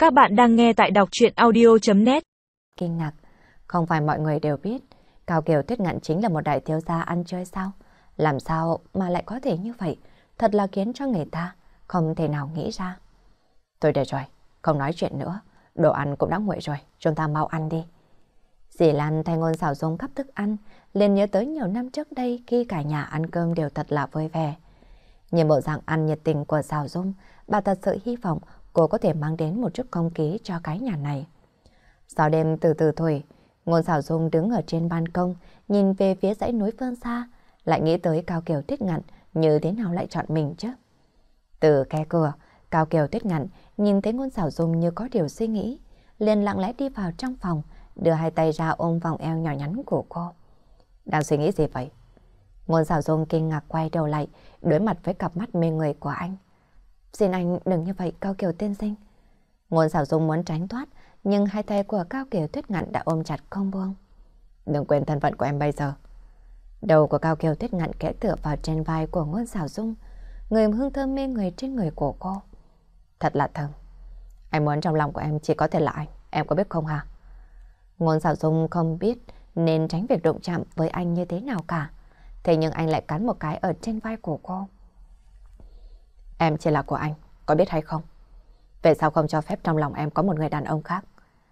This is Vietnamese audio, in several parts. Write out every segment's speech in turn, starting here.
Các bạn đang nghe tại đọc truyện audio.net. Kinh ngạc, không phải mọi người đều biết Cao Kiều Tuyết Ngạn chính là một đại thiếu gia ăn chơi sao? Làm sao mà lại có thể như vậy? Thật là khiến cho người ta không thể nào nghĩ ra. Thôi được rồi, không nói chuyện nữa. Đồ ăn cũng đã nguội rồi, chúng ta mau ăn đi. Dì Lan thay Ngôn Sảo Dung gắp thức ăn, liền nhớ tới nhiều năm trước đây khi cả nhà ăn cơm đều thật là vui vẻ. Nhìn bộ dạng ăn nhiệt tình của Sảo Dung, bà thật sự hy vọng cô có thể mang đến một chút không khí cho cái nhà này. Gió đêm từ từ thổi, Ngôn Sảo Dung đứng ở trên ban công, nhìn về phía dãy núi phương xa, lại nghĩ tới Cao Kiều Tuyết Ngạn như thế nào lại chọn mình chứ. Từ khe cửa, Cao Kiều Tuyết Ngạn nhìn thấy Ngôn Sảo Dung như có điều suy nghĩ, liền lặng lẽ đi vào trong phòng, đưa hai tay ra ôm vòng eo nhỏ nhắn của cô. Đang suy nghĩ gì vậy? Ngôn Sảo Dung kinh ngạc quay đầu lại, đối mặt với cặp mắt mê người của anh. Xin anh đừng như vậy Cao Kiều tiên sinh. Ngôn Sảo Dung muốn tránh thoát, nhưng hai tay của Cao Kiều Tuyết Ngạn đã ôm chặt không buông. Đừng quên thân phận của em bây giờ. Đầu của Cao Kiều Tuyết Ngạn kẽ tựa vào trên vai của Ngôn Sảo Dung, người hương thơm mê người trên người của cô. Thật là thơm. Anh muốn trong lòng của em chỉ có thể là anh, em có biết không hả? Ngôn Sảo Dung không biết nên tránh việc đụng chạm với anh như thế nào cả. Thế nhưng anh lại cắn một cái ở trên vai của cô. Em chỉ là của anh, có biết hay không? Về sao không cho phép trong lòng em có một người đàn ông khác?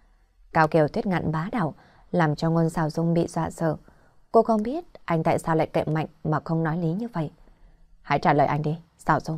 Cao Kiều Tuyết Ngạn bá đạo, làm cho Ngôn Sảo Dung bị dọa sợ. Cô không biết anh tại sao lại cậy mạnh mà không nói lý như vậy. Hãy trả lời anh đi, Sảo Dung.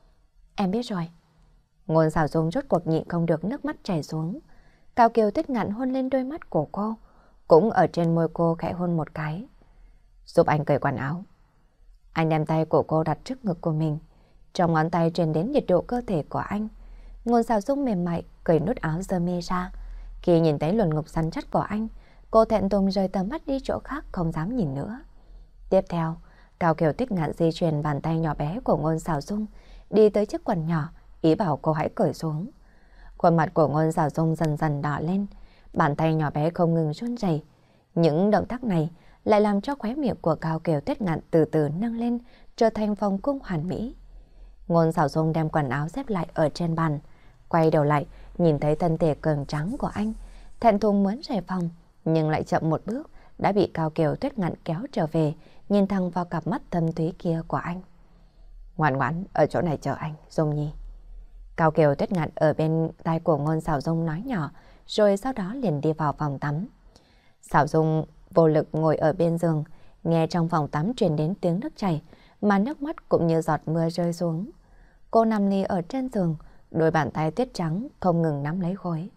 Em biết rồi. Ngôn Sảo Dung rốt cuộc nhịn không được nước mắt chảy xuống. Cao Kiều Tuyết Ngạn hôn lên đôi mắt của cô, cũng ở trên môi cô khẽ hôn một cái. Giúp anh cởi quần áo. Anh đem tay của cô đặt trước ngực của mình. Trong ngón tay truyền đến nhiệt độ cơ thể của anh. Ngôn Sảo Dung mềm mại cởi nút áo sơ mi ra. Khi nhìn thấy lồng ngực săn chắc của anh, cô thẹn thùng rời tầm mắt đi chỗ khác không dám nhìn nữa. Tiếp theo, Cao Kiều Tuyết Ngạn di chuyển bàn tay nhỏ bé của Ngôn Sảo Dung đi tới chiếc quần nhỏ, ý bảo cô hãy cởi xuống. Khuôn mặt của Ngôn Sảo Dung dần dần đỏ lên, bàn tay nhỏ bé không ngừng run rẩy. Những động tác này lại làm cho khóe miệng của Cao Kiều Tuyết Ngạn từ từ nâng lên, trở thành vòng cung hoàn mỹ. Ngôn Sảo Dung đem quần áo xếp lại ở trên bàn, quay đầu lại, nhìn thấy thân thể cường trắng của anh, thẹn thùng muốn rời phòng, nhưng lại chậm một bước, đã bị Cao Kiều Tuyết Ngạn kéo trở về, nhìn thẳng vào cặp mắt thâm thúy kia của anh. Ngoan ngoãn, ở chỗ này chờ anh, Dung Nhi. Cao Kiều Tuyết Ngạn ở bên tai của Ngôn Sảo Dung nói nhỏ, rồi sau đó liền đi vào phòng tắm. Sảo Dung vô lực ngồi ở bên giường, nghe trong phòng tắm truyền đến tiếng nước chảy, mà nước mắt cũng như giọt mưa rơi xuống. Cô nằm lì ở trên giường, đôi bàn tay tuyết trắng không ngừng nắm lấy gối.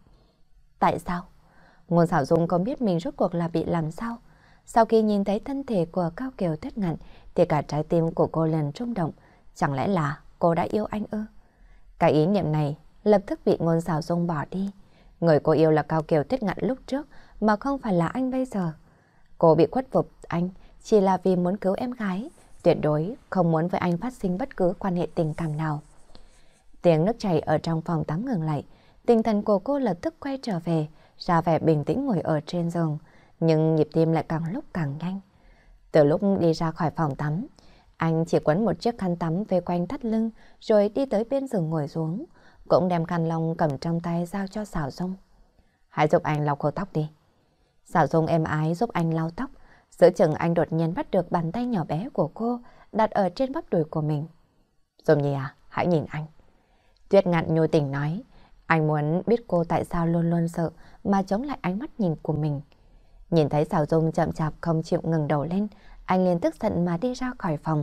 Tại sao? Ngôn Sảo Dung không biết mình rốt cuộc là bị làm sao. Sau khi nhìn thấy thân thể của Cao Kiều Tuyết Ngạn thì cả trái tim của cô liền rung động. Chẳng lẽ là cô đã yêu anh ư? Cái ý niệm này lập tức bị Ngôn Sảo Dung bỏ đi. Người cô yêu là Cao Kiều Tuyết Ngạn lúc trước mà không phải là anh bây giờ. Cô bị khuất phục anh chỉ là vì muốn cứu em gái, tuyệt đối không muốn với anh phát sinh bất cứ quan hệ tình cảm nào. Tiếng nước chảy ở trong phòng tắm ngừng lại, tinh thần của cô lập tức quay trở về, ra vẻ bình tĩnh ngồi ở trên giường, nhưng nhịp tim lại càng lúc càng nhanh. Từ lúc đi ra khỏi phòng tắm, anh chỉ quấn một chiếc khăn tắm về quanh thắt lưng, rồi đi tới bên giường ngồi xuống, cũng đem khăn lông cầm trong tay giao cho Sảo Dung. Hãy giúp anh lau khô tóc đi. Sảo Dung êm ái giúp anh lau tóc, giữa chừng anh đột nhiên bắt được bàn tay nhỏ bé của cô đặt ở trên bắp đùi của mình. Dung Nhi à, hãy nhìn anh. Tuyết Ngạn nhu tình nói, anh muốn biết cô tại sao luôn luôn sợ mà chống lại ánh mắt nhìn của mình. Nhìn thấy Sảo Dung chậm chạp không chịu ngừng đầu lên, anh liền tức giận mà đi ra khỏi phòng.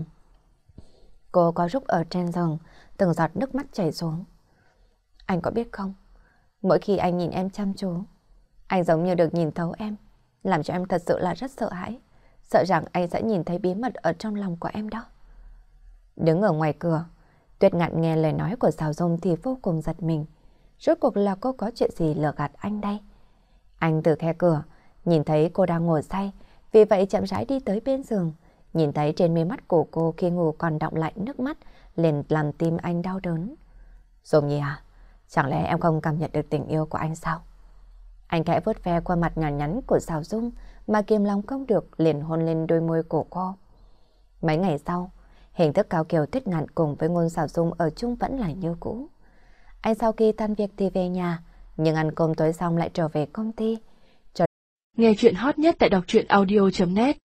Cô có rúc ở trên giường, từng giọt nước mắt chảy xuống. Anh có biết không, mỗi khi anh nhìn em chăm chú, anh giống như được nhìn thấu em, làm cho em thật sự là rất sợ hãi, sợ rằng anh sẽ nhìn thấy bí mật ở trong lòng của em đó. Đứng ở ngoài cửa, Tuyết Ngạn nghe lời nói của Sảo Dung thì vô cùng giật mình. Rốt cuộc là cô có chuyện gì lừa gạt anh đây? Anh từ khe cửa, nhìn thấy cô đang ngồi say, vì vậy chậm rãi đi tới bên giường, nhìn thấy trên mi mắt của cô khi ngủ còn đọng lại nước mắt, liền làm tim anh đau đớn. Dung Nhi à, chẳng lẽ em không cảm nhận được tình yêu của anh sao? Anh khẽ vuốt ve qua mặt nhỏ nhắn của Sảo Dung mà kiềm lòng không được, liền hôn lên đôi môi của cô. Mấy ngày sau, hình thức Cao Kiều Tuyết Ngạn cùng với Ngôn Sảo Dung ở chung vẫn là như cũ. Anh sau khi tan việc thì về nhà, nhưng ăn cơm tối xong lại trở về công ty. Nghe chuyện hot nhất tại đọc truyện audio.net